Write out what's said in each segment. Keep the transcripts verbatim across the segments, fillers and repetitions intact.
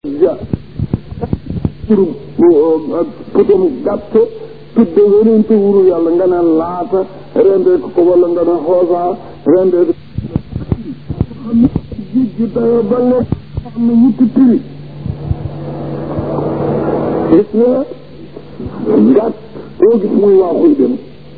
ja pour potom gàtt tudde weneen te wuru yàlla nga ne laata rendee ko ko wala nga ne xoosaa rendee ko xam ne jiggi dayo ba lekk xam ne wuti piri gis nga gàtt boo gis muy waaxuy dem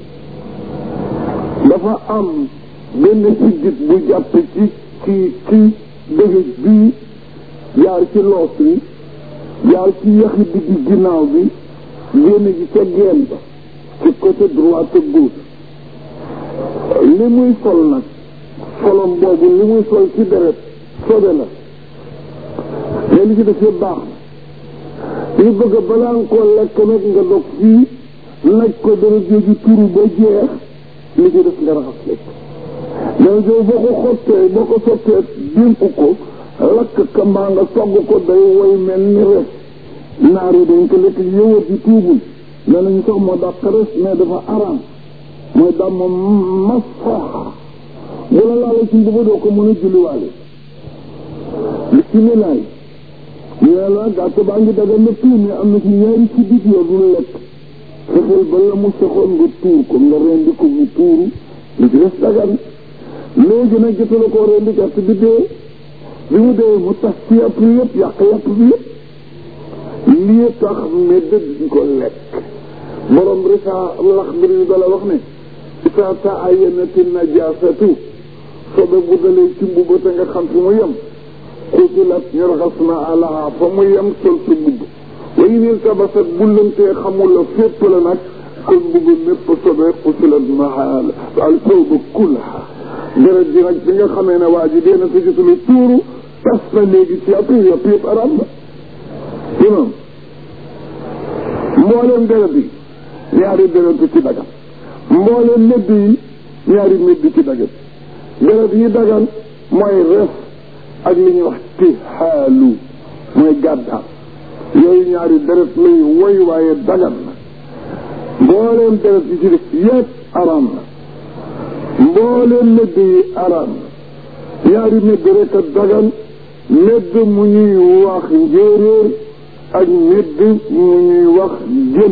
dafa am benn siggit bu jàpp ci ci ci dëgëj bii jaar ci loos bi jaar ci yaxi diggi ginnaaw bi génn gi ca geen ba ci côté droit ak gauche li muy sol nag solom boobu li muy sol ci deret sobe la mais li ci def yëpp baax na ñu bëgg balaa nga koo lekk nag nga dog fii naj ko dara jooju turu ba jeex li ci def nga raxas lekk mais yow boo ko xottee boo ko sottee dénk ko lakk ka mbaa nga togg ko day woy mel ni res naar yi dañ ko lekk yëwat yi tuubul nee nañu sax moo dàq res mais dafa araam mooy dàmm masaxa bu la laala ci mbuba doo ko mën a julliwaale bisimilah ñee la gàtt baa ngi daga na tuur mais am na ci ñaari ci bit yoo dul lekk fexeel ba la mu saxoon nga tuur ko nga rendi ko mu tuuru li ci des dagan léegi nag jotala koo rendi gàtt bi dee bi mu dee mu tax ci yàpp bi yëpp yàq yàpp bi yëpp lii tax medd duñ ko lekk borom risa lax mbir yu dala wax ne isa ta'ayyanati najasatu sobe bu dalee ci mbubb te nga xam fi mu yem xusilat ñu raxas na alaha fa mu yem sol sa mbubb way niil tabasat bu lëntee xamula fépp la nag kon mbubb mépp sobe xusilat mahala al sawba kulha deret ji nag bi nga xamee ne waa ji dee na sa gisulu tuuru tas na léegi ci yàpp yàpp yëpp aram la imam mbooleem deret yi ñaari deret ci dagan mbooleem medd yi ñaari medd ci dagan deret yi dagan mooy res ak li ñuy wax tihaalu mooy gàddaam yooyu ñaari deret lay woy waaye dagan na mbooleem deret yi ci def yëpp aram na mbooleem medd yi aram na ñaari medd rek a dagan medd mu ñuy wax njéeréer ak medd mu ñuy wax jën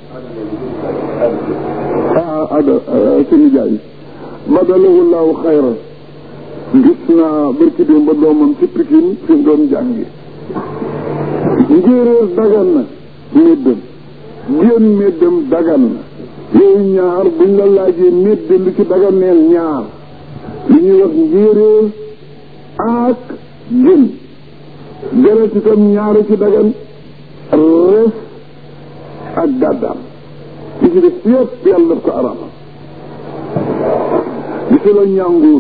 ah ada sunu jaay badalahu llahu xayran gis naa barki démb ba doomam ci Pikine fi mu doon jàngi njéeréer dagan na meddam jën meddam dagan na yooyu ñaar buñ la laajee medd lu ci dagan neel ñaar li ñuy wax njéeréer ak jën deret itam ñaari ci dagan res ak gàddaam li ci def yëpp yàlla daf ko arama gisi la ñànguur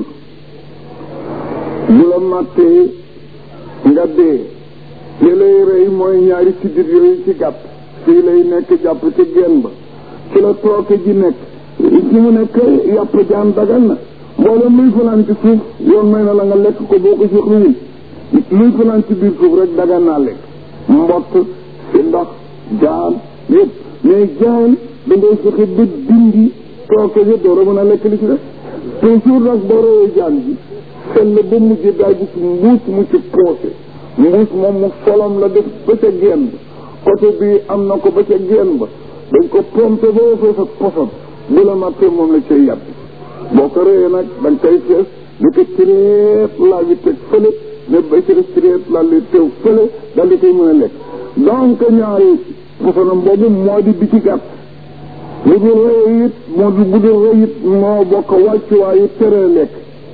bu la màttee nga dee li lay rey mooy ñaari siddit yooyu ci gàtt fii lay nekk jàpp ci genn ba ci la tooke ji nekk ci mu nekk yàpp jaan dagan na mboolem luy fanaan ci suuf yoon may na la nga lekk ko boo ko ci xuwul luy fanaan ci biir suuf rek dagan naa lekk mbott si ndox jaan yëpp mais jaan da ngay fexe ba dindi tooke ji door a mën a lekk li ci def toujours nag boo reyee jaan bi sell ba mujj daa gis mbuus mu ci poosé mbuus moom mu solom la def ba ca genn ba côté bi am na ko ba ca genn ba dañ ko pompé ba fees ak poson bu la mattee moom la cay yàpp boo ko reyee nag da nga koy fees ni ko cireet laa bi teg fële ne ba ci def cireet laa li teew fële daal di koy mën a lekk donc ñaari posonam boobu moo di bi ci gàtt bu dul rey it moo di bu dul rey it moo bokk wàccuwaayu tere lekk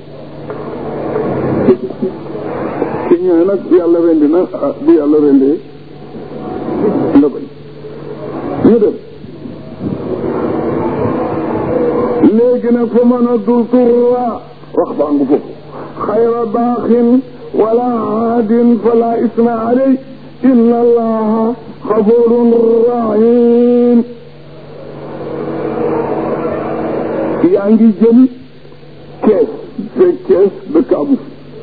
ci ñëwee nag bu yàlla rendi na bu yàlla rendee nga bañ ñu dem léegi nag fa mën a dul turra wax baa ngu foofu xayra baaxin wala aadin fala isma alay inna allaha xafurun rahim yaa ngi jëm kees fekk kees dëkk amu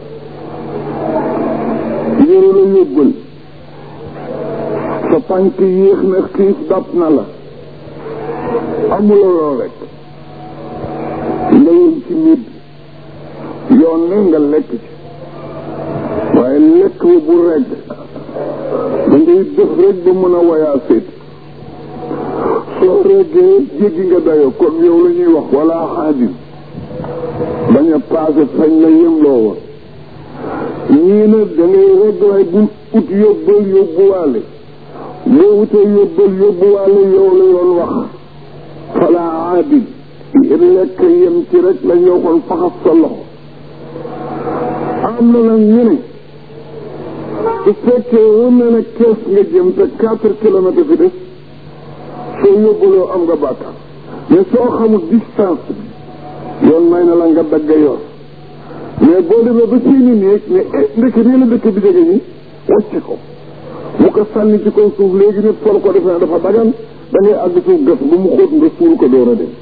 yére la yóbbal sa tànk yéex na xiif dab na la amuloo rek nga yem ci mid yoon ne nga lekk ci waaye lekk bu regg ngay def rek ba mën a wayaasee soo reggee jéggi nga dayo kon yow la ñuy wax wala xaadin bañ a paase fañ la yemloo woon ñii nag da ngay regg waaye bu ut yóbbal yóbbuwaale boo wutee yóbbal yóbbuwaale yow la yoon wax fala aadin lekk yem ci rek la ñu waxoon faxas sa loxo am na nag ñu ne su fekkee wën na ne kees nga jëm te quatre kilomètres fi des soo yóbbuloo am nga bàkkaar mais soo xamul distance bi yoon may na la nga dagg yor mais boo demee ba seeni néeg ne eh ndeke nii la dëkk bi jege ñi wàcce ko bu ko sànni ci kaw suuf léegi nit for ko defe ne dafa dagan da ngay àgg suuf gas ba mu xóot nga suul ko door a dem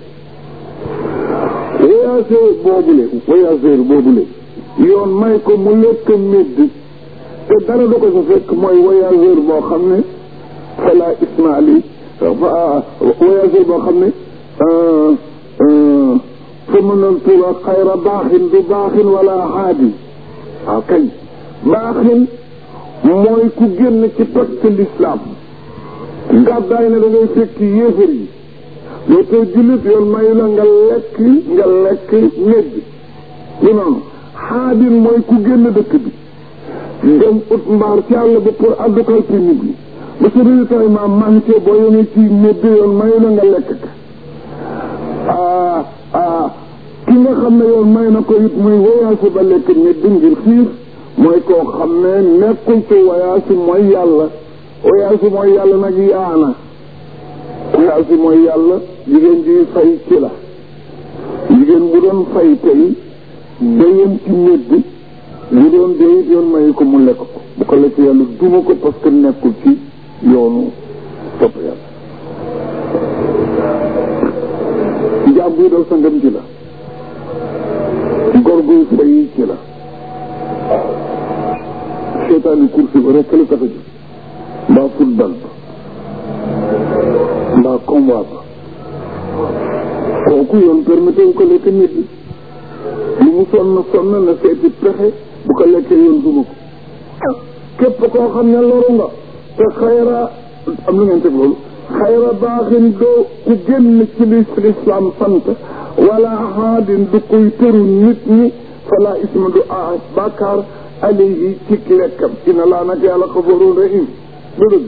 voyageur boobule voyageur boobule yoon may ko mu lekk médd te dara da ko sa fekk mooy voyageur boo xam ne fala ismaali voyageur boo xam ne fa mënal tula xayra baaxin du baaxin wala xaadi waaw kay baaxin mooy ku génn ci pacte l'islam gàddaay ne da ngay fekk yéefar yi yow tey jullit yoon may la nga lekk nga lekk médd li noonu xaadin mooy ku génn dëkk bi dem ut mbaar ci àll ba pour addukal fi nit ñi ba sa ravitaillement manqué boo yemee ci médd yoon may la nga lekk ka ah ah ki nga xam ne yoon may na ko it muy voyage ba lekk médd ngir xiif mooy koo xam ne nekkul ci voyage mooy yàlla voyage mooy yàlla nag yaana voyage mooy yàlla jigéen ji fay ci la jigéen bu doon fay tey dayam ci médd bu doon dee it yoon mayu ko mu lekk ko bu ko lekk yàlla duma ko parce que nekkul ci yoonu topp yàlla njaam buy daw sangam ci la gor guy fay ci la seetaani course ba rekk la tax a jóg mbaa football ba mbaa combat ba kooku yoon permetté wu ko lekk nit lu mu sonn sonn na seeti pexe bu ko lekkee yoon duma ko képp koo xam ne loru nga te xayra am lu ngeen teg loolu xayra baaxin doo ku génn ci li l'islam sant wala haadin du koy tëru nit ñi fala isma du a bàkkaar alayhi ci lekkam inna laa nag yàlla xafaroon rahim du dëgg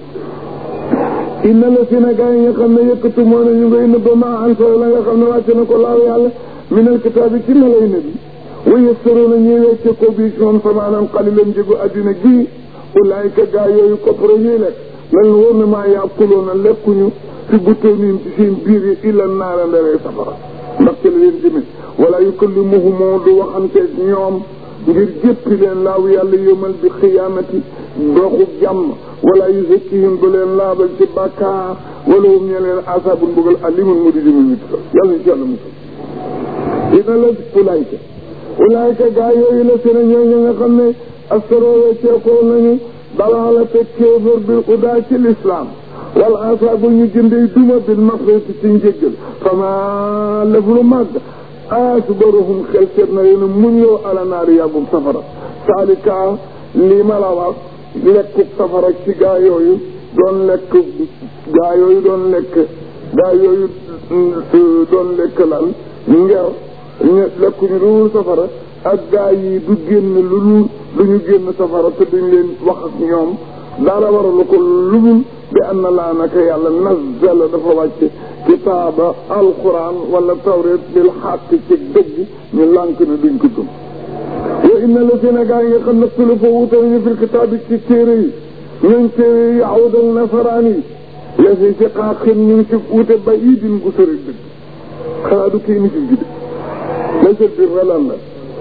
inna la si na gaa yi nga xam ne yëkkatu moo ne ñu ngay nëbba maa an solo la nga xam ne wàcce na ko laaw yàlla minal kitaabi ci malay nabi wa yastaroona ñuy wecce ko bii ci moom samaanam xalilam njëgu addina ji ulaayka gaa yooyu koppara ñuy lekk lan wóor na maa yàquloona lekkuñu fi butooniim ci seen biir yi illa naara ndaree safara ndax ci la leen jëme wala yukallimuhumoo du waxanteeg ñoom ngir jéppi leen laaw yàlla yómal bi xiyaamati doxu jàmm wala yuzakkihim du leen laabal ci bàkkaar wala hum ñe leen asaabun mbugal alimun mu di di mu mit ko yàlla ñu ci yàlla musal dina la ulaayka ulaayka gaa yooyu la seen ñooñu nga xam ne astaroo ceekoo nañu dalaala te kéefër bi udaa ci l'islam wala asaabu ñu jëndee duma bil maxrati ci njéggal fama lef lu màgg asbaruhum xel seet na leen muñoo ala naari yàggum safara saalika lii ma la wax lekkub safara ci gaa yooyu doon lekk gaa yooyu doon lekk gaa yooyu doon lekk lan nger lekkuñu lu dul safara ak gaa yi du génn lu dul du ñu génn safara te duñ leen wax ak ñoom dara waralu ko lu dul bi am na laa naka yàlla nazzala dafa wàcce kitaaba alquran wala tawret bil xàq ci dëgg ñu lànk ne duñ ko gëm wa inna la Sénégal yi nga xam ne tulu fa wuute nañu fil kitaab bi ci téere yi ñooñ téere yi yahuud ak nasaraan yi la si si xaaxin ñu ngi ci wuute ba yi din gu sori dëgg xanaa du kii misif gi de la sel biir ralan la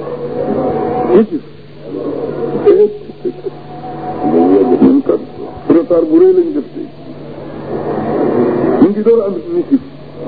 misif ñun kat retard bu rëy lañ def tey ñu ngi door a am misif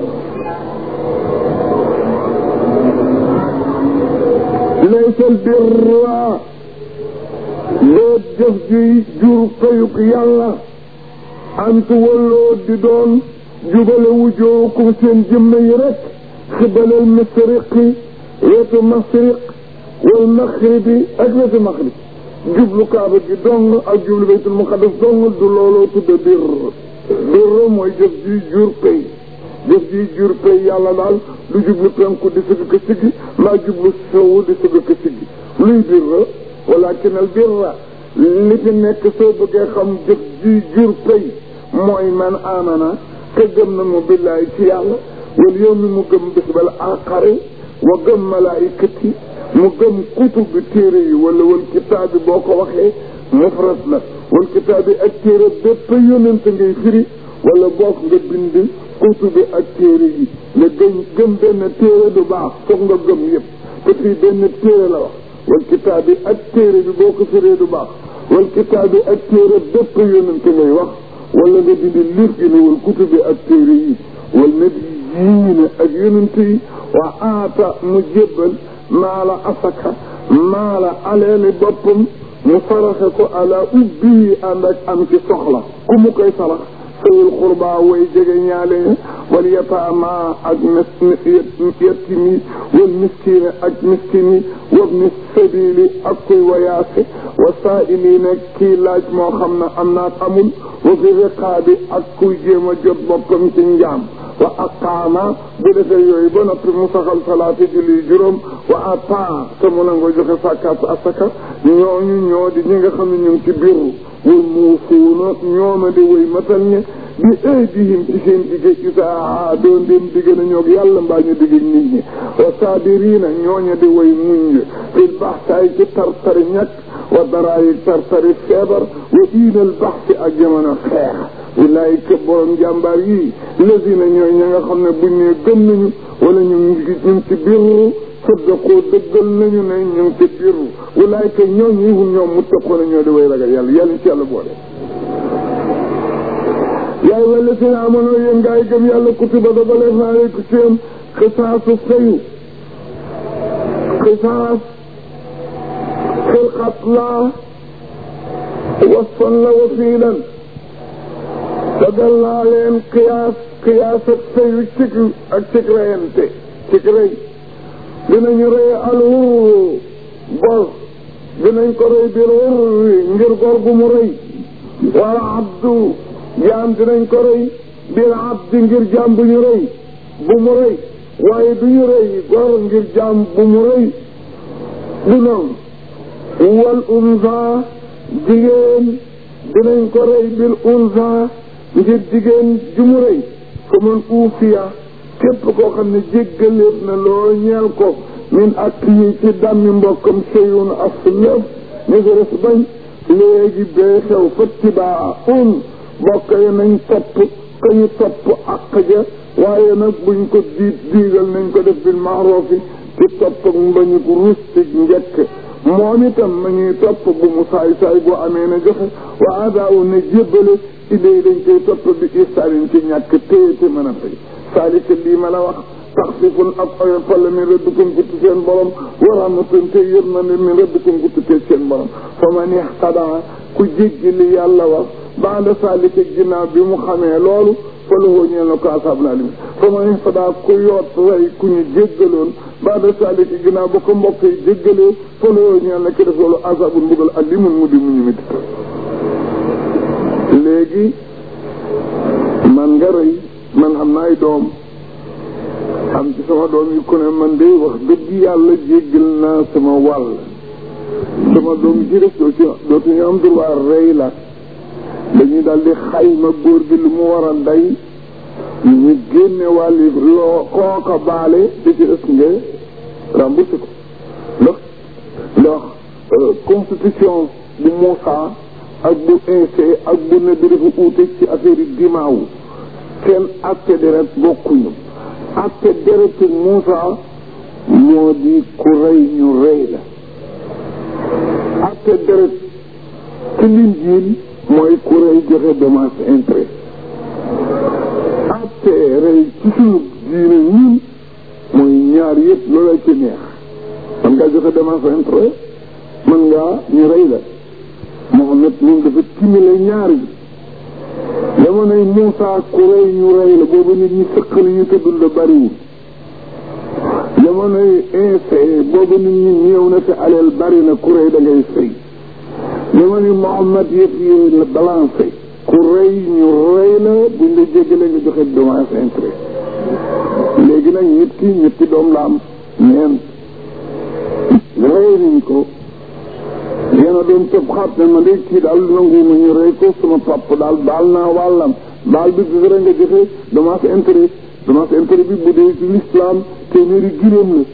laysal birra doo jëf ji jur fayuk yàlla antu walloo di doon jubale wujookum seen jëmm yi rek xibalal masriqi wetu masriq wal maxribi ak wetu maxrib jublu kaaba gi dong ak jublu baytul muqaddas dong du looloo tudde bir bir mooy jëf ji jur pay jëf ji jur pay yàlla daal du jublu penku di sëgg ka siggi mbaa jublu sowu di sëgg ka siggi luy birra walakin al birra li fi nekk soo bëggee xam jëf ji jur pay mooy man amana te gëm na mu billaay ci yàlla wal yow mi mu gëm bis bal aaxari wa gëm malaayikati mu gëm kutub bi téere yi wala wal kitaab bi boo ko waxee mufrad la wal kitaab bi ak téere bépp yonent ngay firi wala bokk nga bind kutub bi ak téere yi nga gëm gëm benn téere du baax foog nga gëm yëpp te fii benn téere la wax wal kitaab bi ak téere bi boo ko firee du baax wal kitaab bi ak téere bépp yonent ngay wax wala nga dindi liif gi ne wal kutub bi ak téere yi wal nabiyyiina ak yonent yi wa aata mu jébbal maala asaka maala aleeli boppam mu saraxe ko ala ubbi ànd ak am ci soxla ku mu koy sarax sawil xurba way jege ñaale wal yataama ak yettimi wal miskine ak miskini wabni sabili ak kuy wayaase wa saa'iliina kii laaj moo xam ne am naat amul wa fi riqaabi ak kuy jéem a jot boppam ci njaam wa aqaama bu defee yooyu ba noppi mu saxal salaati julli juróom wa ata te mu nangoo joxe sàkkaat asaka ñooñu ñoo di ñi nga xam ne ñu ngi ci biiru wal muufuuna ñooma di way matal ñe bi aydihim ci seen digge isaa doon dem digge na ñoog yàlla mbaa ñu digge nit ñi wa saabiriina ñooña di way muñ fil baxsaay ci tartari ñàkk wa daraayi tartari feebar wa iinal baxsi ak jamono xeex ulaayika borom jàmbaar yi lazina ñooy ña nga xam ne buñ ne gëm nañu wala ñu ngi ñu ci biiru saddaqoo dëggal nañu ne ñu ngi ci biiru ulaayika ñoom ñi hum ñoom muttaqoona ñoo di way ragal yàlla yàlla ci yàlla boole yaay wala seen amono yéen ngaay gëm yàlla kutiba da baleef naa leen ko seen xisaasu fayu xisaas fil qatla wasfan la wasiilan dagal naa leen qiyaas qiyaas ak fayu cig ak cig reyante cig rey dinañu rey al wurru bor dinañ ko rey bil wurri ngir gor gu mu rey wala abdu jaam dinañ ko rey bil abdi ngir jaam bu ñu rey bu mu rey waaye du ñu rey gor ngir jaam bu mu rey du noonu wal unsa jigéen dinañ ko rey bil unsa ngir jigéen ju mu rey fa man uufiya képp koo xam ne jéggaleef na loo ñeel ko min ak yi ci dammi mbokkam seyun aslëf ñu ko def bañ léegi bee xew fattibaa un mbokk yi nañ topp ka ñu topp àq ja waaye nag buñ ko diit diigal nañ ko def bil maarufi ci topp ak mbañu ko ruus ci njëkk moom itam ma ñuy topp bu mu saay saay boo amee na joxe wa adaawu ne jébbale idée dañ koy topp bi istaalin ci ñàkk téye te mën a fay saalika lii ma la wax taxfifun ak oyofal min rabbikum ku tukkee seen borom wa rahmatun te yërmande min rabbikum ku tukkee seen borom fa man ihtadaa ku jéggi li yàlla wax baada saalika ginnaaw bi mu xamee loolu fa lahu ñeel na ko asaabun aliim fa man ihtadaa ku yoot rey ku ñu jéggaloon baada saalika ginnaaw ba ko mbokk yi jéggalee fa lahu ñeel na ki def loolu asaabun mbugal aliimun mu di mu ñu mit léegi man nga rëy man am na ay doom am ci sama doom yi ku ne man de wax dëgg yàlla jéggal naa sama wàll sama doom yi ci def dootu dootuñu am droit rëy la dañuy daal di xayma góor gi lu mu war a day ñu génne wàlli loo kooka baale di ci ës nga remboursé ko ndax ndax constitution bu Moussa ak bu Insé ak bu ne bi dafa uute ci affaire yi dimaawu seen atte deret bokkuñu atte deretu Moussa moo di ku rey ñu rey la atte deret ci Linjiil mooy ku rey joxe dommage intérêt atte rey ci suñu diine ñun mooy ñaar yëpp loola ci neex man ngaa joxe dommage intérêt man ngaa ñu rey la Mohamed moom dafa timile ñaar yi jamonoy Moussa ku rey ñu rey la boobu nit ñi sëqal ñu tëddul la bariwul jamonoy Insé boobu nit ñi ñëw na fi aleel bari na ku rey da ngay fay dama ni Muhammad yëpp yooyu la balancé ku rëy ñu rëy la buñ la jéggalee nga joxe dommage intérêt léegi nag nit ki ñetti doom la am ñeent rëy nañ ko yéena doon tëb xaat ne ma de kii daal nangu ma ñu rëy ko sama papa daal baal naa wàllam baal bi gis nga joxe dommage intérêt dommage intérêt bi bu dee ci l'islam téeméeri giléem la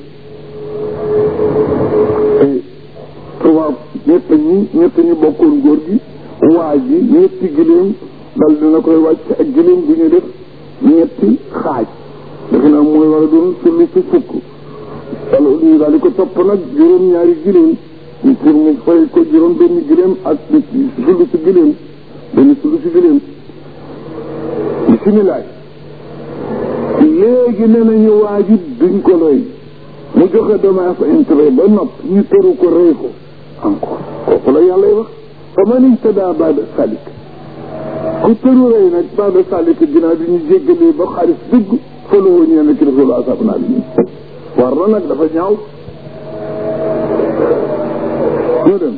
tubaab ñett ñi ñett ñi bokkoon góor gi waa ji ñetti giléem dal dina koy wàcc ak giléem bu ñu def ñetti xaaj defe naa mooy war a doon sulli ci fukk wala ñu daal di ko topp nag juróom ñaari giléem ñu pour mu fay ko juróom benn giléem ak sulli ci giléem benn sulli ci giléem bisimilaay léegi nee nañu waa ji duñ ko looy mu joxe dommage intérêt ba nopp ñu tëru ko rëy ko encore kooku la yàlla wax fa man ihtada ba'da salik ku tëru rëy nag ba'da salik ginnaaw bi ñu jéggalee ba xaalis dugg fa la woo ñeen ki rasul asab naa bi war na nag dafa ñaaw ñu dem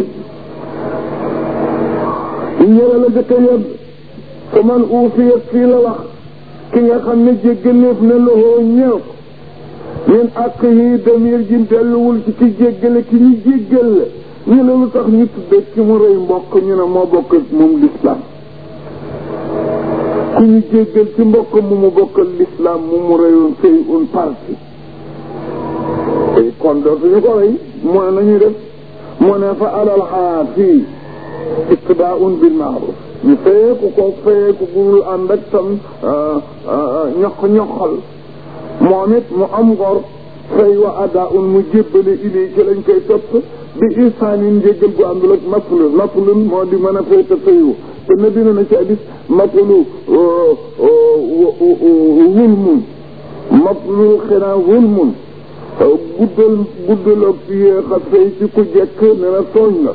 ñu ñëre la jëkka yedd fa man uufiyat fii la wax ki nga xam ne jéggaleef na loxoo ñëw min ak yi damir ji delluwul ci ki jéggale ki ñu jéggal la ñu ne lu tax ñu tudde ci mu rëy mbokk ñu ne moo bokk moom l'islam ku ñu jéggal ci mbokk mu mu bokkal l'islam mu mu rëyoon fay une partie tey kon dootuñu ko rëy moo nañu def moo ne fa alal xaar fii iqtidaa'un bil ma'ruf ñu fayeeku ko fayeeku gul ànd ak tam ñoq ñoqal moom it mu am ngor fay wa ada un mu jébbale ilii ci lañ koy topp bi ihsaanin njéggal gu àndul ak maflun maflun moo di mën a fay te fayu te na dina na ci hadis maflu wulmun maflu xinaa wulmun guddal guddal ak yéex a fay ci ku jekk ne na tooñ la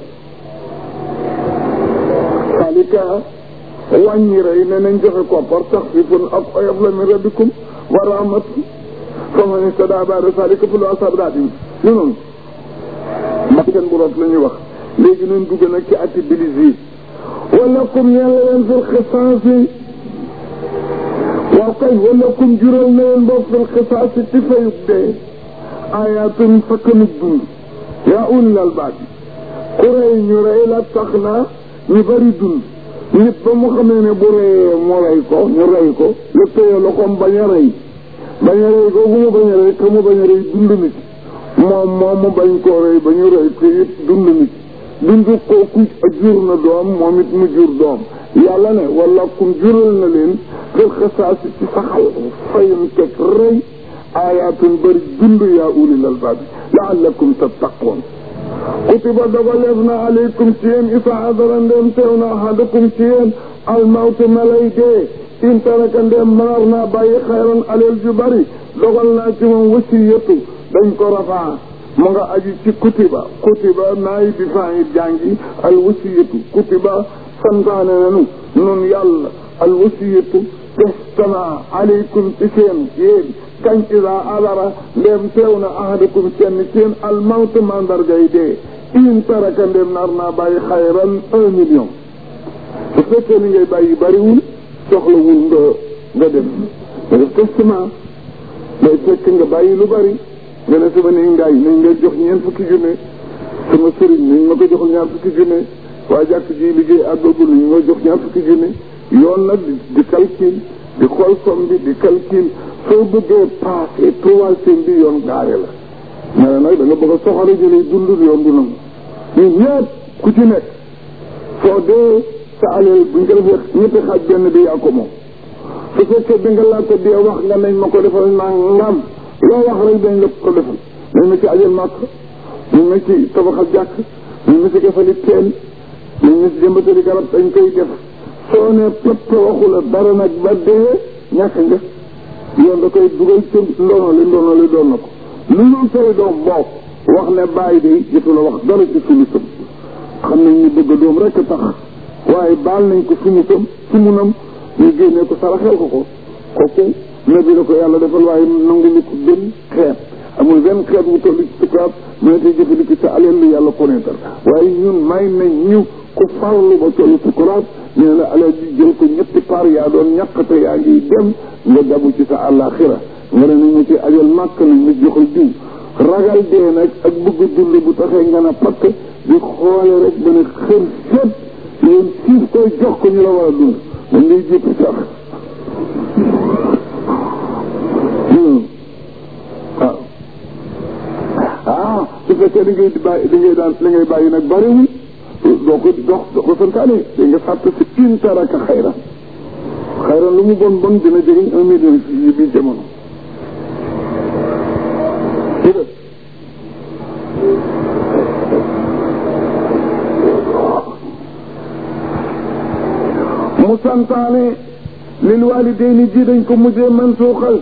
salika wàññi rey ne nañ joxe koppar tax fi fun ab oyof la min rabbikum wa rahmatu fa man ihtada ba'da zalika fa lahu ashabun adim ñu noonu bakkan bu rot la ñuy wax léegi nañ dugg nag ci atti bilis yi wala kum ñeen la leen fil xisaas yi waaw kay wala kum jural na leen boobu fil xisaas yi ci fayub dee ayatun fakkanub dund yaa ulil albaab ku rey ñu rey la tax na ñu bari dund nit ba mu xamee ne bu reyee mu rey ko ñu rey ko la téye loxoom bañ a rey bañ a rey googu mu bañ a rey te mu bañ a rey dund nit moom moom mu bañ koo rey ba ñu rey ko it dund nit dund kooku jur na doom moom it mu jur doom yàlla ne wala kum jural na leen fil xisaasi ci saxal fayum teg rey ayaatun bëri dund yaa ulil albaab la'allakum tattaqoon kutiba dogaleef na aleykum ci yéen isa adara ndem teew na ahadakum ci yéen almawtu malay dee in taraka ndem manar naa bàyyi xayran aleel ju bari dogal naa ci moom wasiyatu dañ ko rafaa mu nga aji ci kutiba kutiba naay bi faa jàngi al wasiyatu kutiba santaane nanu nun yàlla al wasiyatu testament aleykum ci seen yéen kañ ida adara ndem teew na ahadakum kenn ci yéen almawtu mandargay dee in taraka ndem nar naa bàyyi xayran un million su fekkee ni ngay bàyyi bariwul soxlawul nga nga def nga def testament day fekk nga bàyyi lu bari nga ne sama ne ngaay nañ nga jox ñeent fukki junne sama sëriñ nañ ma ko joxul ñaar fukki junne waa jàkk ji liggéey àggagul nañ ma jox ñaar fukki junne yoon nag di calcul di xool somme bi di calcul soo bëggee passé troisième bi yoon gaare la mais nag da nga bëgg a soxore jëlee dund yoon du nangu ñun ñëpp ku ci nekk soo dee sa alal buñ ko defee ñetti xaaj benn bi yaa ko moom su fekkee bi nga laata dee wax nga nañ ma ko defal naa ngam loo wax rek dañ la ko defal nañ ma ci ajal màkk nañ ma ci tabaxal jàkk nañ ma ci defali teen nañ ma ci jëmbatali garab dañ koy def soo ne pëpp waxu la dara nag ba dee ñàkk nga yoon da koy dugal ci ndono li ndono li doon na ko lu ñu say doom bokk wax ne bàyyi de jotu la wax dara ci suñu sëm xam nañ ñu bëgg doom rek tax waaye baal nañ ko suñu sëm sumunam ñu génne ko saraxel ko ko kooku nabi la ko yàlla defal waaye nangu ñu ko gën xeet amul benn xeet wu toll ci sukuraat mën a jëfandiku sa alal lu yàlla connaître waaye ñun may nañ ñu ku farlu ba toll sukuraat nee na alal ji jël ko ñetti paar yaa doon ñàkk te yaa ngi dem nga dabu ci sa àllaaxira nga ne nañ ma ci ajal màkk nañ ma joxal diw ragal dee nag ak bëgg dund bu taxee nga na patt di xoole rek ba ne xër set yéen siif koy jox ko ñu la war a dund dañ lay jéppi sax waaw ah su fekkee li ngay bàyyi li ngay daan li ngay bàyyi nag bariwul doo ko dox doo ko santaane da nga fàtt si in taraka xayran xayran lu mu bon bon dina jëriñ un million yi bi jamono mu santaane lil walidayni ji dañ ko mujjee man suuxal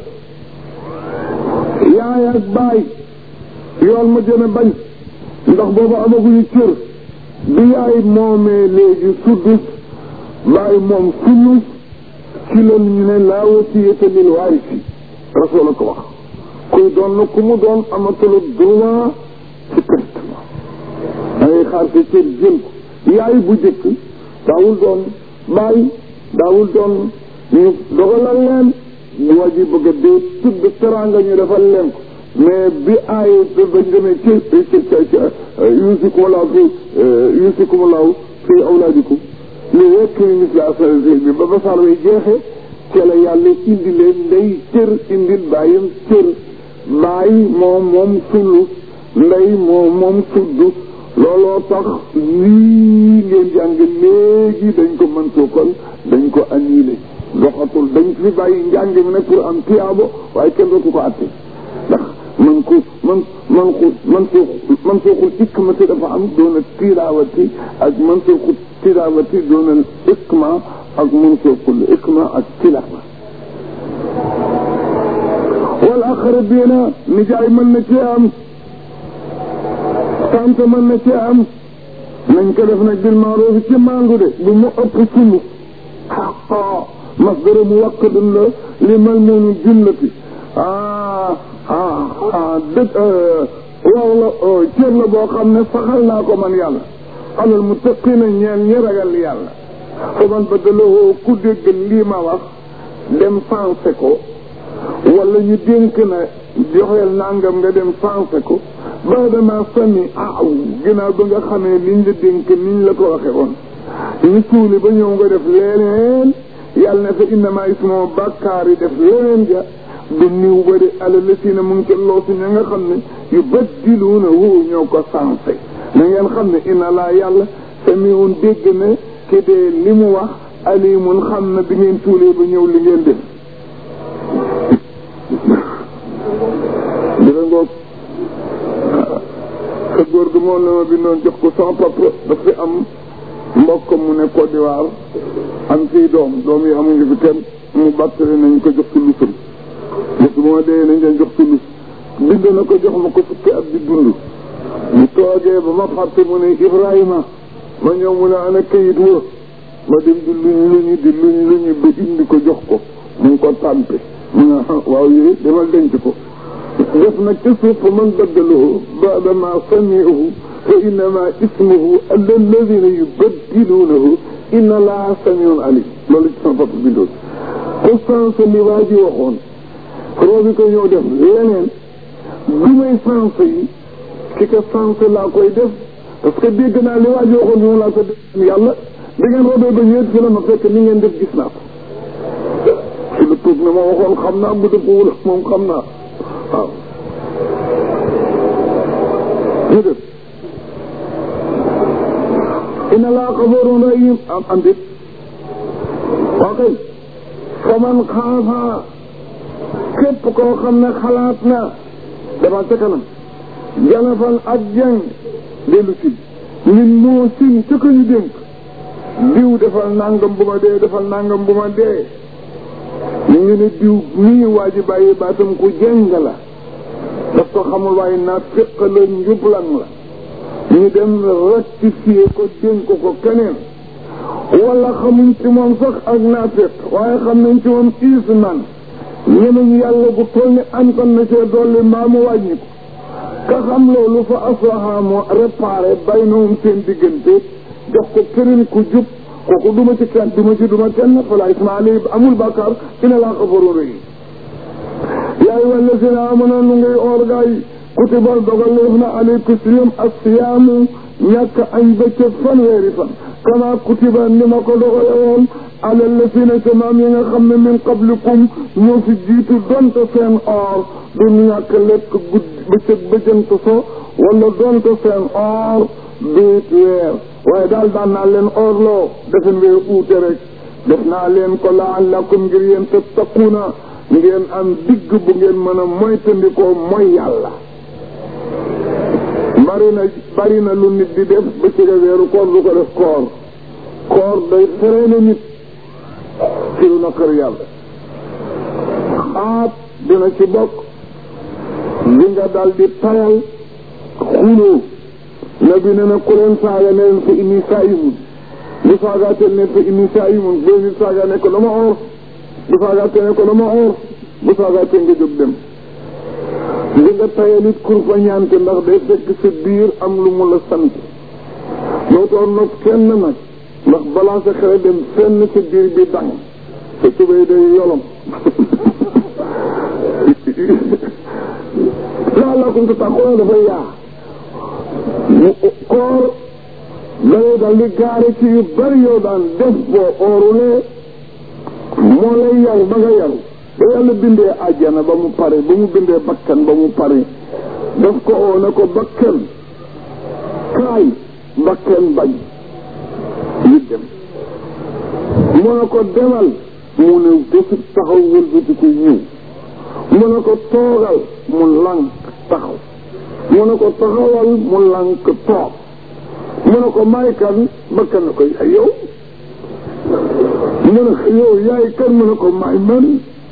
yaay ak baay yool ma jëme bañ ndax boobu amaguñu cër bi yaay moomee léegi suddus baay moom sulus ci la ñu ne laa wasiyata lil waarisi rasul a ko wax kuy doon na ku mu doon amatula droit ci testament da ngay xaar sa cër jël ko yaay bu jëkk daawul doon baay daawul doon ñu dogalal leen bu waa ji bëgg a dee tudd teraanga ñu defal leen ko mais bi aay bañ demee ci ci yuusikumulaaw fi yuusikumulaaw fi awlaadikum li wekk ni misla asal bi ba ba saar way jeexee ci la yàlla indi leen ndey cër indil bàyyam cër bàyyi moom moom sullu ndey moom moom sudd looloo tax lii ngeen jàng léegi dañ ko mën suukal dañ ko annulé doxatul dañ fi bàyyi njàng mi nag pour am tiyaabo waaye kenn dootu ko atte ndax man ko man man ko man soo man suuxul ikmati dafa am doona tilaawati ak man suuxul tilaawati doona ikma ak man suuxul ikma ak tilaawa wal aqrabiina nijaay mën na ci am tante mën na ci am nañ ko def nag bil ma'ruf ci mangu de bu mu ëpp sulu ah masdara mu wakkadun la li malmuunu jumlati ah ah ah dëgg waaw la cër la boo xam ne saxal naa ko man yàlla alal muttaqiina ñeel ñi ragal yàlla fa man badalahu ku dégg lii ma wax dem sensé ko wala ñu dénk na joxeel nangam nga dem sensé ko ba dama sami aw ginnaaw ba nga xamee liñ la dénk niñ la ko waxe woon ñu suuli ba ñëw nga def leneen yàlla ne fa innama ismoo bàkkaar yi def leneen ja du niw ba de ala lësina mu ngi ca loosu ña nga xam ne yu baddiluuna wu ñoo ko sensé na ngeen xam ne inna laa yàlla samiun dégg na ki dee li mu wax alimun xam na bi ngeen suulee ba ñëw li ngeen def dina ngoog sa góor gi moom la ma bindoon jox ko sama papa daf fi am mbokk mu ne Côte d'Ivoire am fii doom doom yi amuñu fi kenn mu bàttali nañ ko jox ci lusam bés bu ma dee nañ leen jox ci lus bind na ko jox ma ko fukki at di dund mu toogee ba ma fàtte mu ne Ibrahima ma ñëw mu ne ana kayit wa ma dem di luñ luñu di luñ luñu ba indi ko jox ko mu ngi ko tàmpe mu ne waaw yi demal denc ko def nag ca suuf fa man baddalahu ba'da ma sami'uhu fa innama ismuhu alladhina yubaddilunahu inna allaha sami'un alim loolu ci sama papa bindoon ko sensé li waa ji waxoon roobi ko ñëw def leneen bi may sensé yi ki ko sensé laa koy def parce que dégg naa li waa ji waxoon ñoom laa ko def yàlla da ngeen roobee ba ñëwet fi la ma fekk ni ngeen def gis naa ko ci la tuub na ma waxoon xam naa bu dëppwul moom xam naa waaw ñu def inna laa xafoorun rahim am am dit waa kay fa man xaafa képp koo xam ne xalaat na dama ca kanam janafal ak jàng dellu si ñun moo sin ca ko ñu dénk diw defal nangam bu ma dee defal nangam bu ma dee ñu ngi ne diw nii waa ji bàyyi baatam ku jàng la daf ko xamul waaye naa féq la njublan la ñu dem rectifier ko dénk ko keneen wala xamuñ ci moom sax ak naa féq waaye xam nañ ci moom isman ñemeñ yàlla gu toll ni antan na cee dolli mbaa mu wàññi ko ka xam loolu fa aslaha moo réparé baynahum seen diggante jox ko keneen ku jub kooku duma ci kenn duma ci duma kenn fala isma alayhi amul bàkkaar ina laa xafaru rëy yaay walla si na amana nu ngay oor gaa yi kutiba dogal leef na alaykum siyam as-siyaamu ñàkk añ bëccëg fanweeri fan kama kutiba ni ma ko dogale woon alal la si na ca maam yi nga xam ne min qablikum ñoo fi jiitu donte seen or du ñàkk lekk guddi bëccëg bëjant so wala donte seen or duit weer waaye daal daan naa leen or loo defen weer uute rek def naa leen ko la'allakum ngir yéen tattaquuna ngeen am digg bu ngeen mën a moytandikoo mooy yàlla bari na bari na lu nit di def bëccëg weeru koor du ko def koor koor day freiné nit ci lu na kër yàlla xaat dina ci bokk li nga dal di tayal xuloo nabi ne na ku leen saaga ne leen fa inni saa'imun bu saagaatee ne fa inni saa'imun boo nit saaga ne ko dama oor bu saagaatee ne ko dama oor bu saagaatee nga jóg dem li nga tayalit kur fa ñaante ndax day fekk sa biir am lu mu la sant dootoo nopp kenn nag ndax balaa sa xere dem fenn sa biir bi dang sa tubéy day yolom laa laa ko taxoon dafay yaa mu koor dalay dal di gaare ci yu bari yoo daan def boo oorulee moo lay yaw ba nga yaw ba yàlla bindee àjjana ba mu pare ba mu bindee bakkan ba mu pare daf ko oo ne ko bakkan kaay bakkan bañ ñu dem mu ne ko demal mu ne desu taxaw wëlbati ko ñëw mu ne ko toogal mu lànk taxaw mu ne ko taxawal mu lànk toog mu ne ko may kan bakkan na ko yaay yow mu ne ko yow yaay kan mu ne ko may man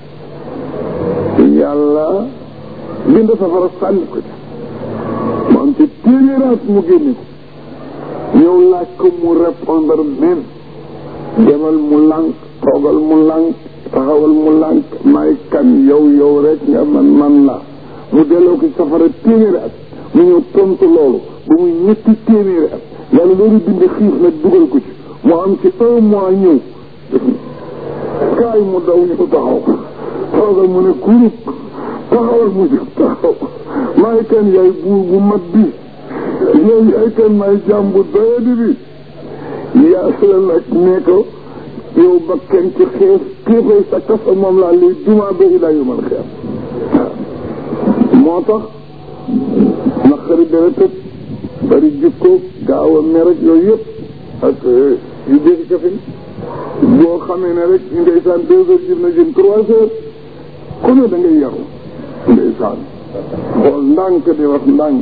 yàlla bind safara sànni ko ca mu am ci téeméeraat mu génne ko yow laaj ko mu répondre même demal mu lànk toogal mu lànk taxawal mu lànk may kan yow yow rek nga man man la mu delloo ko ci safara téeméeri at mu ñëw tontu loolu ba muy ñetti téeméeri at yàlla loolu bind xiif nag dugal ko ci mu am ci un mois ñëw kaay mu daw ñu taxaw toogal mu ne kurub taxawal mu jóg taxaw may kan yaay buur bu mag bi yow yaay kan may jàmbu doyadi bi yàlla nag ne ko yow bakkan ci xiif xiifay sa kasa moom laa lay duma ba ilaa yumal xiyaam moo tax naqari deret ak bari jikko gaaw a mer ak yooyu yëpp ak yu dégg kafin boo xamee ne rek ndeysaan deux heures jëm na jëm trois heures ku ne da ngay yaru ndeysaan xool ndànk di wax ndànk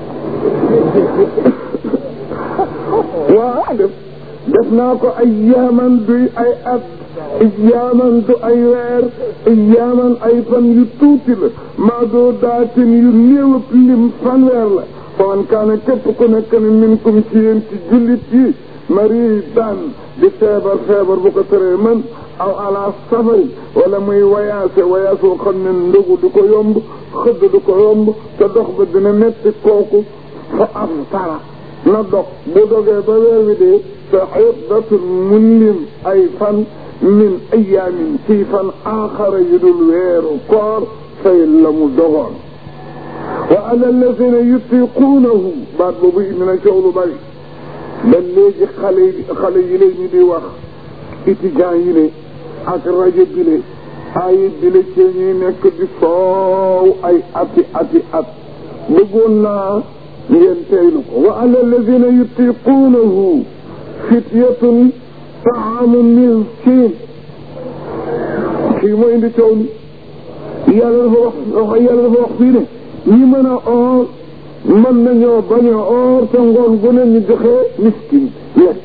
waa def def naa ko ay yaaman duy ay at iyaaman du ay weer iyaaman ay fan yu tuuti la maa doo daatin yu néew ak lim fanweer la faman kaana képp ku nekk ne minkum ci yéen ci jullit yi maridan di feebar feebar bu ko teree man aw ala safari wala muy wayaase wayaase woo xam ne ndogu du ko yomb xëdd du ko yomb te dox ba dina metti kooku fa am tara na dog bu dogee ba weer wi dee fa iddatun mun lim ay fan min ayaamin ci fan aaxara yu dul weeru koor fay la mu dogoon wa ala alladina yutiquunahu baat boobu indi na coow lu bari ba léegi xale yi xale yi lay ñu di wax étudiants yi ne ak rajo bi le ay bi le ci ñuy nekk di soow ay ati ati at bëggoon naa ngeen teylu ko wa ala alladina yutiquunahu fityatun taamu miskin kii mooy indi coow ni yàlla dafa wax wax yàlla dafa wax fii ne ñi mën a oor mën nañoo bañ a oor te ngoon gu ne ñu joxe miskin lekk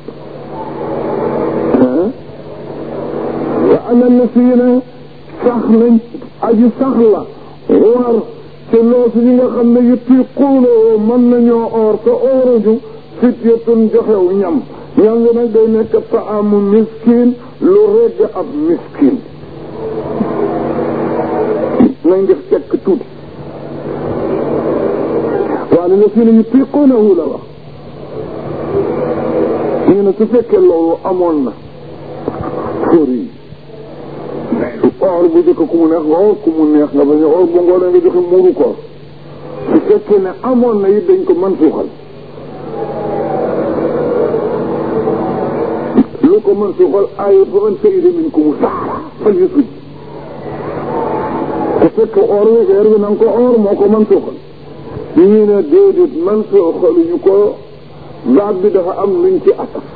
ah wa ana nasiina sax nañ aji sax la war te loosu ñi nga xam ne yutiquunoo mën nañoo oor te ooruñu fityatun joxew ñam ñam ngi nag day nekk taamu miskin lu regg ab miskin nañ def tekk tuuti waaye la fi ne yutiquunahu la wax ñu ne su fekkee loolu amoon na fóor yi or bu jëkk ku mu neex nga or ku mu neex nga bañ a or bu ngoonee nga joxe muuru koor su fekkee ne amoon na it dañ ko mën suuxal lu ko mën suuxal ay fa man sayida min ku mu saara fal yusuf te fekk or wi weer bi na nga ko or moo ko mën suuxal ñu ne déedéet man suuxaluñu ko baat bi dafa am luñ ci asaf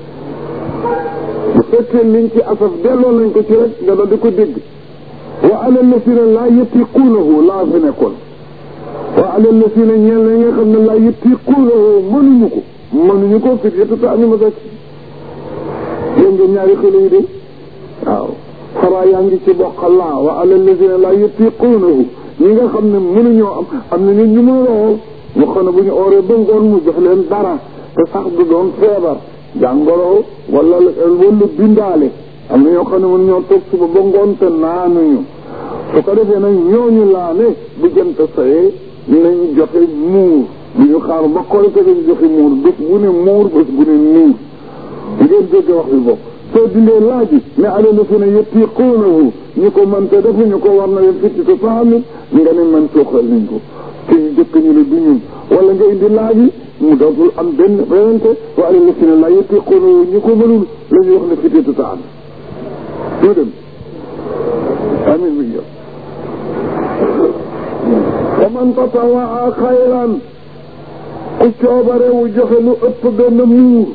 bu fekkee liñ ci asaf delloo nañ ko ci rek nga da di ko dégg wa ala lasina laa yutiquunahu laa fi nekkoon wa ala lasina ñeel na nga xam ne laa yutiquunahu mënuñu ko mënuñu ko fit yëpp ta ani ma sax yéen ngeen ñaari xale yi de waaw xaraa yaa ngi ci bokk laa wa ala lasina laa yutiquunahu ñi nga xam ne mënuñoo am am na ñu ñu ma lool ñu xam ne bu ñu ooree ba ngoon mu jox leen dara te sax du doon feebar jàngoro wala wala bindaale am na ñoo xam ne mën ñoo toog suba ba ngoon te naanuñu su ko defee nag ñooñu laa ne bu jant sayee nañ joxe muur bu ñu xaar ba kolte dañ joxe muur bés bu ne muur bés bu ne nuur ngeen dégg wax bi bopp soo dindee laaji ne ala la fi ne yutiquunahu ñu ko mën te defuñu ko war na leen fitti ko saamit nga ne man suuxal nañ ko te ñu jëkk ñu la du ñun wala nga indi laaji mu dootul am benn reyante wa ala la fi ne la yutiquunahu ñu ko mënul la ñuy wax ne fitti ko saamit ñu dem amin mi yow wa man tatawaa xayran ku coobare wu joxe lu ëpp benn muur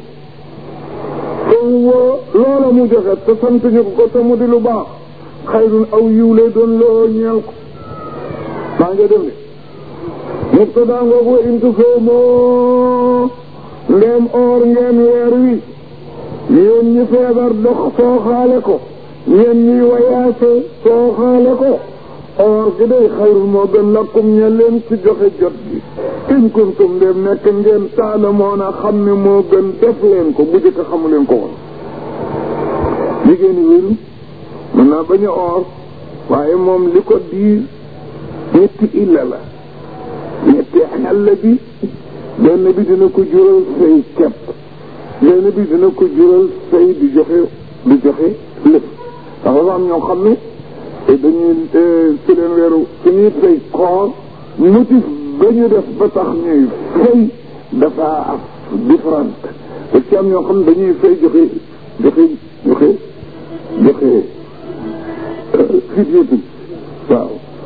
wa loola mu joxe te sant ñu ko te mu di lu baax xayrun aw yiw lay doon loo ñeel ko maa ngi dem de mubtada ngoogu intu soo moo ndeem oor ngeen weer wi yéen ñi feebar dox sooxaale ko ñeen ñi wayaase sooxaale ko oor gi day xayrun moo gën lakkum ñe leen ci joxe jot gi in kuntum ndeem nekk ngeen taalamoon a xam ne moo gën def leen ko bu jëkk xamu leen ko woon jigéen yi wéru mën naa bañ a oor waaye moom li ko diir ñetti illa la ñetti xel bi benn bi dina ko jural say kepp benn bi dina ko jural say di joxe di joxe lépp ndax dafa am ñoo xam ne dañuy ci leen weeru su ñuy fay koor motif ba ñu def ba tax ñuy fay dafa am différent te ci am ñoo xam ne dañuy fay joxe joxe joxe joxe fit yëpp waaw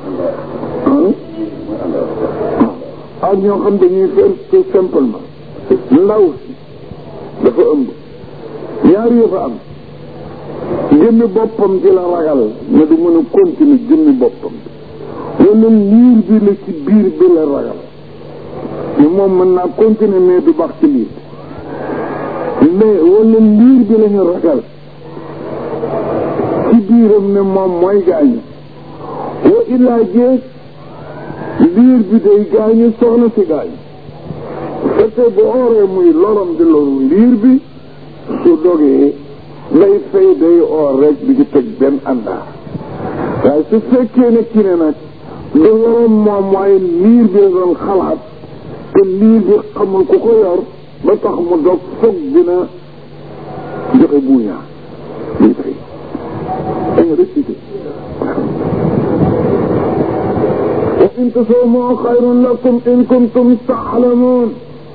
ak ñoo xam dañuy fay tout simplement ndaw si dafa ëmb ñaari yëfa am jëmmi boppam di la ragal ne du mën a continuer jëmmi boppam wala liir bi la ci biir bi la ragal ni moom mën naa continuer mais du baax ci liir mais wala liir bi la ñu ragal ci biiram ne moom mooy gaañu wa illaa jeeg liir bi day gaañu soxna si gaañu fekkee bu ooree muy lorom di loru liir bi su dogee lay fay day oor rek di ci teg benn àndaar waaye su fekkee ne ki ne nag du lorom moom waaye liir bi doon xalaat te liir bi xamul ku ko yor ba tax mu dog foog dina joxe buuñaa liy fay dañu récité wa in tasuumu xayrun lakum in kuntum taalamuun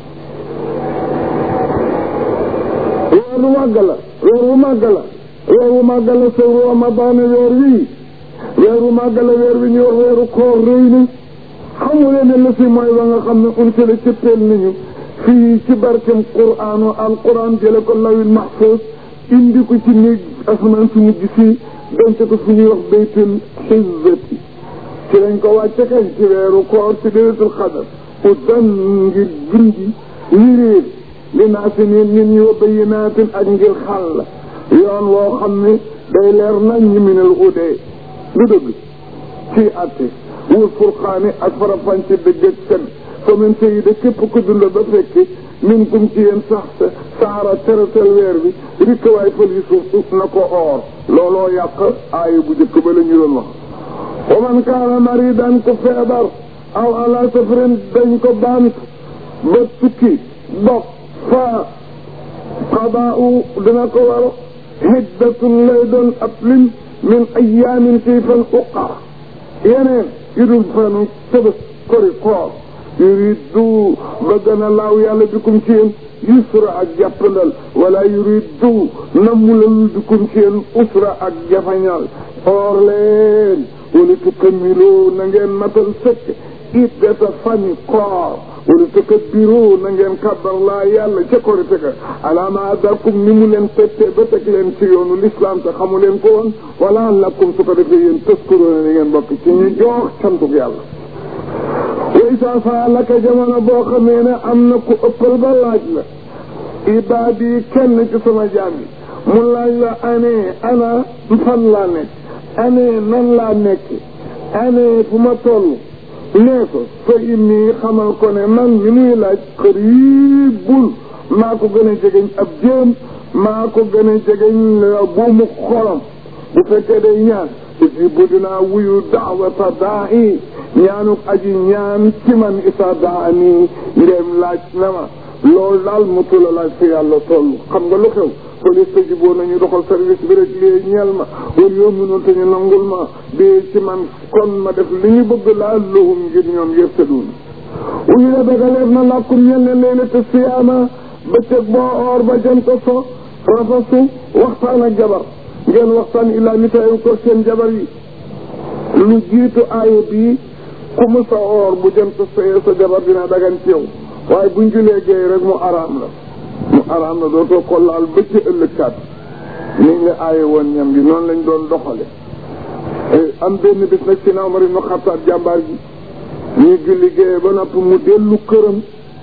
weeru màgg la weeru màgg la weeru màgg la sëru Ramadan weer wii weeru màgg la weer wi ñu wax weeru koor rëy na xamuleen ne la si mooy ba nga xam ne unsila cëppeel nañu fii ci barkem quraan al quraan jële ko lawil mahfuus indi ko ci néeg asamaan su mujj fii denc ko fu ñuy wax baytul xizzati ci lañ ko wàcce kañ ci weeru koor ci laylatul qadr udan ngir gindi ñi réer li naa si niin nit ñi wa bayyinaatin ak ngir xàll yoon woo xam ne day leer nañ ñi minal udee du dëgg ci atte wul furqaani ak farafànce dëgg ak fen fa min sayida képp ku dund ba fekki min kum ci yéen sax sa saara teratal weer bi rikkawaay fël yi suuf na ko oor looloo yàq aaya bu jëkk ba la ñu doon wax wa man kaana maridan ku feebar aw ala safarin dañ ko bant ba tukki dog fa qadaa'u dina ko war hiddatun lay doon ab lim min ayaamin ci fan uqar yeneen yu dul fanu tëbës kori koor yuridu bëgg na laaw yàlla bikum ci yéen yusra ak jàppandal wala yuridu namulal bikum ci yéen usra ak jafañal oor leen wala tukammilu na ngeen matal sëkk iddata fani koor wala tukabbiru na ngeen kàbbar laa yàlla ca korite ga alaama adakum ni mu leen tettee ba teg leen ci yoonu l'islam te xamu leen ko woon wala lakum su ko defee yéen tëskuroona ni ngeen bokk ci ñu jox cantuk yàlla wa isa faalaka jamono boo xamee ne am na ku ëppal ba laaj la ibaadi kenn ci sama jaam yi mu laaj la anee ana fan laa nekk anee nan laa nekk anee fu ma toll nee ko fa inni xamal ko ne man mi nuy laaj xaribul maa ko gën a jegeñ ab jéem maa ko gën a jegeñ buumu xolam bu fekkee day ñaan aussi bu dinaa wuyu daawata daa i ñaanuk aji ñaan ci man isa daa nii ndéem laaj na ma loolu daal mu tula laaj fi yàlla toll xam nga lu xew police ta jiboo nañu doxal service bi rek lee ñeel ma wala yow mi noonu te ñu nangul ma dee ci man kon ma def li ñu bëgg laa lahum ngir ñoom yërtaduun uyu la dagaleef na làkkum ñel ne leylata siyaama bëccëg boo oor ba jant so rafasu waxtaan ak jabar ngeen waxtaan ilaa nitaayu ko seen jabar yi lu jiitu aaya bii ku mu sa oor bu jant soyee sa jabar dina dagan ci yow waaye buñ julee géey rek mu araam la mu araam la dootoo ko laal ba ci ëllëgkaat ni nga aaye woon ñam gi noonu lañ doon doxale am benn bis nag si na Umar ibn Xattaab jàmbaar gi ñuy julli géey ba nopp mu dellu këram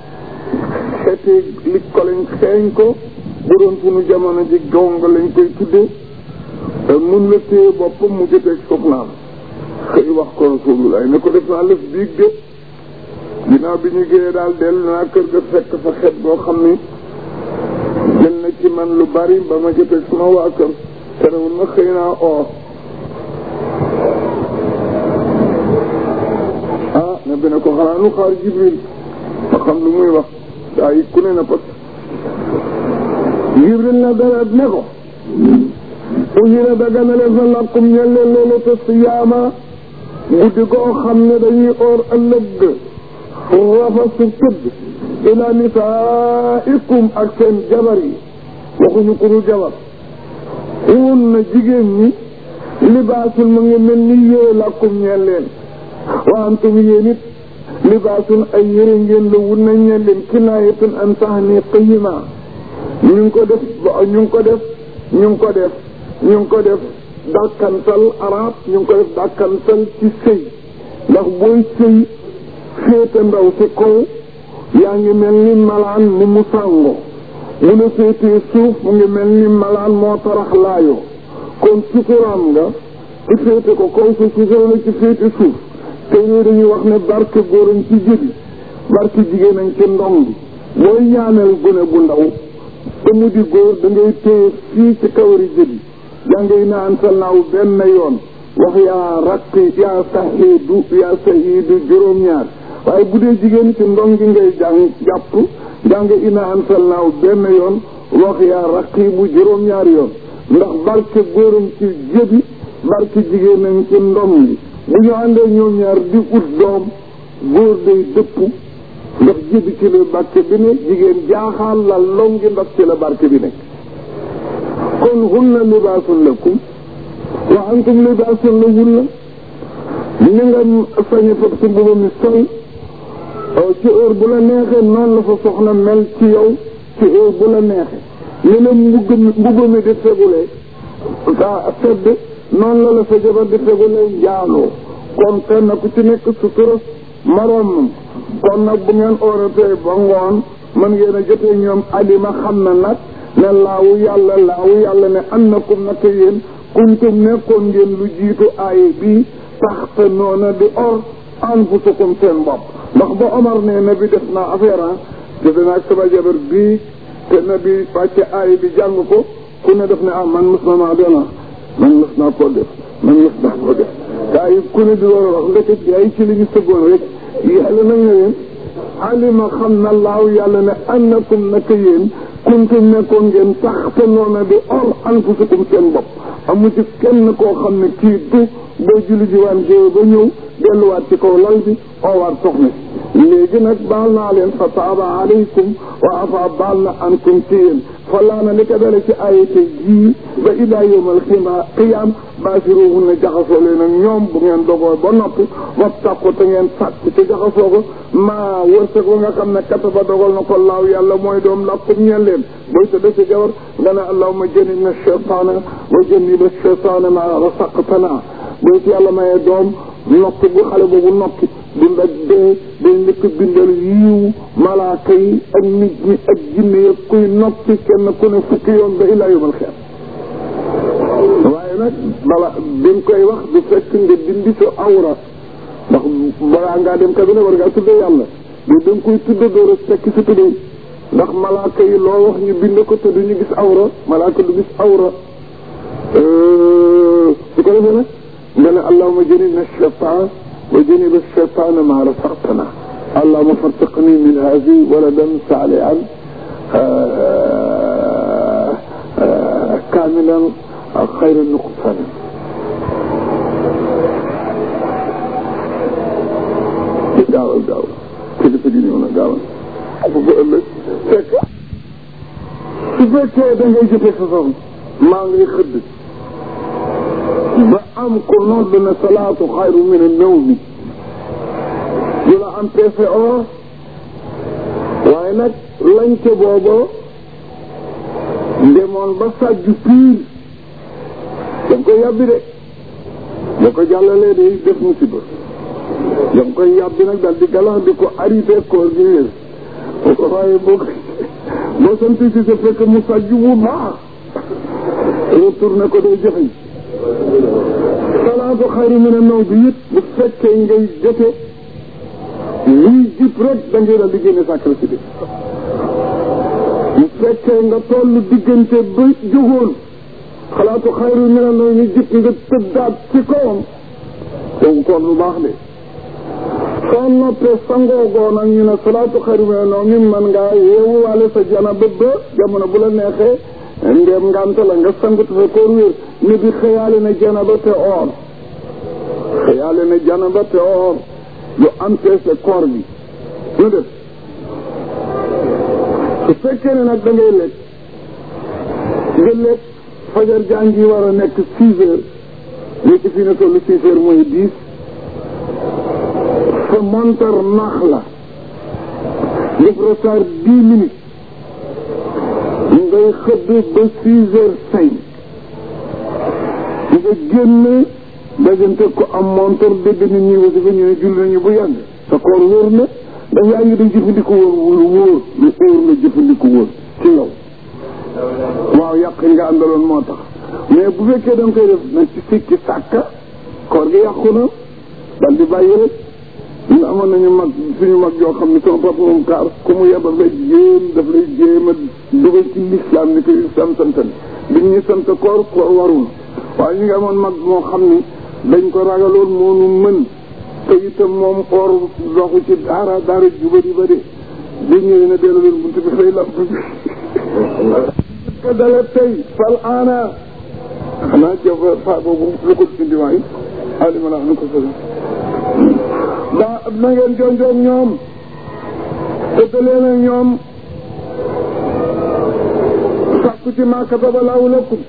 xeeti li ko lañ xeeñ ko bu doon sunu jamono ji gong lañ koy tuddee mun la téye boppam mu jëteeg soxnaam xëy wax ko Rasulullah ne ko def naa lëf biig de ginnaaw bi ñu géeyee daal dellu naa kër ga fekk fa xet boo xam ni jël na ci man lu bari ba ma jëteeg sama waa kër terewul na xëy naa oor ah ne bi ne ko xanaa nu xaar Jibril ma xam lu muy wax daa yi ku ne na pat Jibril na dara ne ko uhila daganale fa lakum ñelle leelata siyaama guddi goo xam ne dañuy oor ëllëg rafasu tëdd ila nisaikum ak seen jabar yi waxuñu ku dul jabar wun na jigéen ñi libaasul mu ngi mel ni yére lakum ñeel leen wa antum yéen it libaasul ay yére ngeen la wun na ñeel leen kinaayatun an tahni qiyima ñu ngi ko def ñu ngi ko def ñu ngi ko def ñu ngi ko def dàkkantal arab ñu ngi ko def dàkkantal ci sëy ndax booy sëy féete ndaw ci kaw yaa ngi mel ni malaan mu mu sàngo mu la féetee suuf mu ngi mel ni malaan moo tarax laayoo kon suturaam nga ci féete ko kaw sa sutura la ci féete suuf te ñii dañuy wax ne barke góorañ ci jëbi barke jigéenañ ci ndong bi booy ñaanal gune bu ndaw te mu di góor da ngay téye fii ci kawari jëbi yaa ngay naan sa naaw benn yoon wax yaa rakk yaa sahiidu yaa sahiidu juróom-ñaar waaye bu dee jigéen ci ndong gi ngay jàng jàpp jàng ina ansal naaw benn yoon wax yaa rakk bu juróom-ñaar yoon ndax barke góoram ci jëbi barke jigéenam ci ndong gi bu ñu àndee ñoom ñaar di ut doom góor day dëpp ndax jëbi ci la barke bi ne jigéen jaaxaal la longi ndax ci la barke bi nekk kon hunna libaasun lakum wa antum libaasun lahunna ni nga sañe fab si mbuba mi sol ci heure bu la neexee noonu la fa soxna mel ci yow ci heure bu la neexee ni la mbugg mbuba mi di fegulee sa sedd noonu la la sa jabar di fegulee njaaloo kon kenn ku ci nekk sutura moroom kon nag bu ngeen ooratee ba ngoon mën ngeen a jotee ñoom alima xam na nag ne laawu yàlla laawu yàlla ne annakum naka yéen kuntum nekkoon ngeen lu jiitu aaye bii taxte noona di or anfusakum seen bopp ndax ba Omar ne na bi def naa affaire ah te danaag sama jabar bii te na bi wàcce aaye bi jàng ko ku ne def ne ah man mës na maa dona man mës naa koo def man mës naa koo def gaa yi ku ne di loolu wax ndeket gaa yi ci li ñu sëggoon rek yàlla na nga leen alima xam na laaw yàlla ne annakum naka yéen kuntum nekkoon ngeen tax te noona di or anfusukum seen bopp amu ci kenn koo xam ne kii du boo julli ji waan géew ba ñëw delluwaat ci kaw lal bi oowaat soxna si léegi nag baal naa leen fa taaba alaykum wa afa baal na ankum ci yéen fa laana li ko dale ci ayate jii ba ilaa yawmal qiyaam baasiruhun na jaxasoo leen ak ñoom bu ngeen dogoo ba noppi wattaqu te ngeen sàkk ci jaxasoo ko maa wërsëg ba nga xam ne kataba dogal na ko laaw yàlla mooy doom lakkum ñeen leen booy tëdd ci jawar nga ne allahumma jannibna shaytaana wa janniba shaytaana maa razaqtanaa booy ci yàlla mayee doom nokki bu xale boobu nokki dund ak dee dañ njëkk bindal yiw malaaka yi ak nit ñi ak jinne yi kuy nokki kenn ku ne fukki yoon ba ilaa yawmal qiyaama waaye nag bala bi nga koy wax du fekk nga dindi sa awra ndax balaa ngaa dem kabine war ngaa tudde yàlla mais da nga koy tudde door a fekk si tudde ndax malaaka yi loo wax ñu bind ko te duñu gis awra malaaka du gis awra su ko defee nag nga ne allahumma jannibna shaytaan wa janniba shaytaana maa razaqtanaa allahumma farzuqnii min haazii waladan saalihan kaamilan xayra nuqsaan gaawal gaawal kilifa gi ñëw na gaawal bu ko ëllëg fekk su fekkee da ngay jotee sa soxna maa ngi xëdd ba am ko nodd na salaatu xayru min an-nawmi du la am P C O waaye nag lañ ca booba demoon ba sàjju piir danga koy yàbbi de da ko jàllalee day def musiba danga koy yàbbi nag dal di galan di ko arrêté koor gi wér waaye boo boo sant si sa fekk mu sàjju bu baax retourné ko day joxe salaatu xayru mina naw bi it bu fekkee ngay jote lii jib rek da ngay dal di génne sàkkara si bi bu fekkee nga toll diggante ba jógoon xalaatu xayru mina naw ñu jib nga tëddaat ci kawam kooku koor bu baax de soo noppee sangoogoo nag ñu ne salaatu xayru mina naw mi man ngaa yeewu wàlle sa jana ba ba jamono bu la neexee ndeem ngante la nga sangut sa koor wér ni bi xëyaale na janaba te oor xëyaale na janaba te oor lu empêché koor bi lu def su fekkee ne nag da ngay lekk nga lekk fajar jàngi war a nekk six heures léegi fii ne tollu six heures mooy dix sa montar naax la def retard dix minutes ngay xëdd ba six heures cinq nga génn dajante ko am montor dégg nit ñi wasi fa ñu ne julli nañu bu yàgg sa koor wóor na ndax yaa ngi dañ jëfandiko wóor lu wóor lu óor la jëfandiko wóor ci yow waaw yàq nga àndaloon moo tax mais bu fekkee da nga koy def nag ci sikki sàkka koor gi yàqu na dal di bàyyi rek ñun amoon nañu mag suñu mag joo xam ne sama papa moom kaar ku mu yebal ba jéem daf lay jéem a dugal ci lislaam ni ko lislaam santan bi ñu sant koor koor warul waaye ñu ngi amoon mag moo xam ni dañ ko ragaloon moonu mën te itam moom koor doxu ci daara daara ju bëri bëri bi ñëwee na dellu leen buntu bi fay lamp bi ko dala tey fal aana xanaa jëf fa boobu lu ko dindi waay alima la nu ko sëg daa na ngeen jonjoog ñoom tëddaleen ak ñoom sàkku ci maa kataba laahu lakum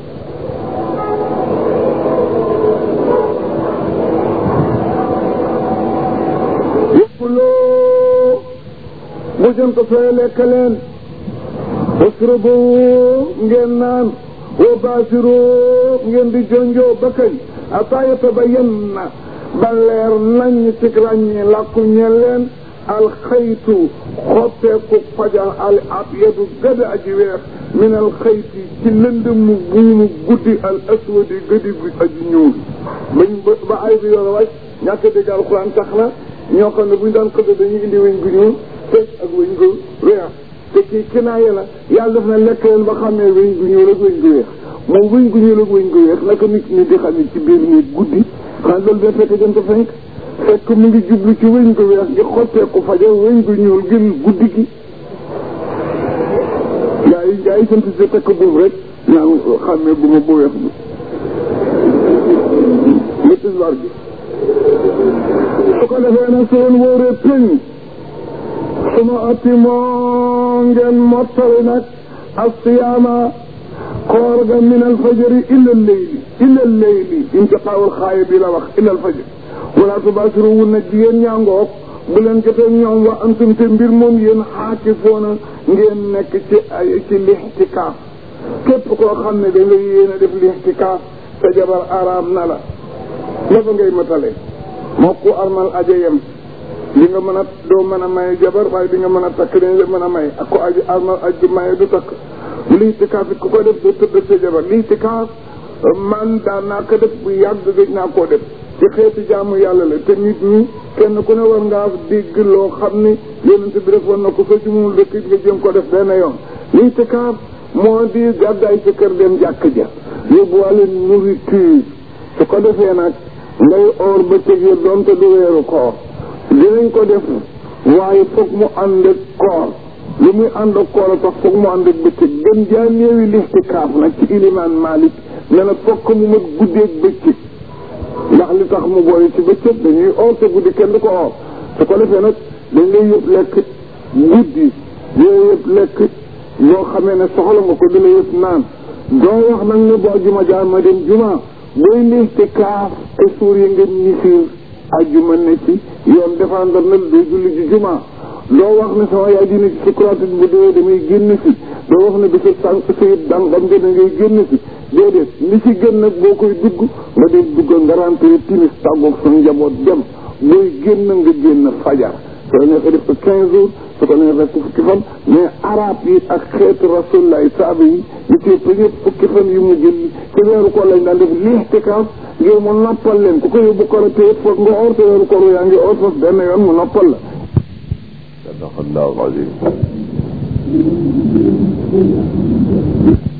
yëppuloo bu jant sooy lekk leen wasrubu ngeen naan wa baasiru ngeen di jonjoo ba kañ ataa yatabayanna ba leer nañ ci ràññi làkku ñe leen alxaytu xotteeku fajar al abyadu gëda aji weex min alxayti ci lënd mu buumu guddi al aswadi gëdi bi aji ñuul bañ ba ay bi yoon a wàcc ñàkk dégg alxuraan tax na ñoo xam ne buñ daan xëdd dañuy indi weñ gu ñuul tëj ak weñ gu weex te kii kinaaye la yàlla def na lekk leen ba xàmmee weñ gu ñuul ak weñ gu weex moom wëñ gu ñuul ak wëñ gu weex naka nit ñi di xam ci biir néeg guddi xanaa loolu da fekk jant fenk fekk mu ngi jublu ci wëñ gu weex gi xotteeku fajar wëñ gu ñuul gën guddi gi gaa yi gaa yi sant si takk buum rek naan xàmmee bu ma bu weex bi nga tisbaar gi su ko defee nag su leen wóoree peñ suma ati moo ngeen mottali nag asiyaama koor ga min al fajari illa leyli illa leyli intiqaawul xaaya bi la wax illa al fajari wala tubaasiru wun na jigéen ñaangoog bu leen jotee ñoom wa antum te mbir moom yéen xaakifoona ngeen nekk ci ay ci lixtikaaf képp koo xam ne da nga yéen a def lixtikaaf sa jabar araam na la dafa ngay matale moo ku armal aja yem li nga mën a doo mën a may jabar waaye di nga mën a takk dañ la mën a may ak ko aji armal aj du maye du takk lixtikaaf it ku ko def doo tëdd sa jabar lixtikaaf man daan naa ko def bu yàgg gëj naa koo def ci xeeti jaamu yàlla la te nit ñi kenn ku ne war ngaa dégg loo xam ni yonent bi defoon na ko fa ci moom dëkk nga jëm ko def benn yoon lixtikaaf moo di gàddaay sa kër dem jàkk ja yóbbuwaale nourriture su ko defee nag ngay or ba tëg ya doonte du weeru koor dinañ ko def waaye foog mu ànd ak koor li muy ànd ak koor a tax foog mu ànd ak bëccëg gën jaa néewi lixtikaaf nag ci ilimaan Malik ne na fokk mu mat guddeeg bëccëg ndax li tax mu boole ci bëccëg dañuy or te guddi kenn du ko or su ko defee nag dañ lay yëpp lekk guddi yooyu yëpp lekk yoo xamee ne soxla nga ko di la yëpp naan doo wax nag ne boo juma jaar ma dem juma booy lixtikaaf te suur yi ngeen ñisiir ajjuma ne ci yoon défendre na doo julli ji juma doo wax ne sama yaay dina ci sukuraat bu dee damay génn si doo wax ne bi sa sànq sayit dangam nga da ngay génn si déedéet li ci gën nag boo koy dugg nga dee dugg nga rentré timis tàggoog sa njaboot dem booy génn nga génn fajar soo neexee def ko quinze jours su ko neexee ko fukki fan mais arab yi ak xeetu rasulullah saaba yi ñu ci ëpp ñëpp fukki fan yu mu jël ci weeru koor lañ daan def lixtikaaf ngir mu noppal leen ku ko yóbbu koor te it foog nga or te weeru koor yaa ngi or foofu benn yoon mu noppal la sadaqallahu al-azim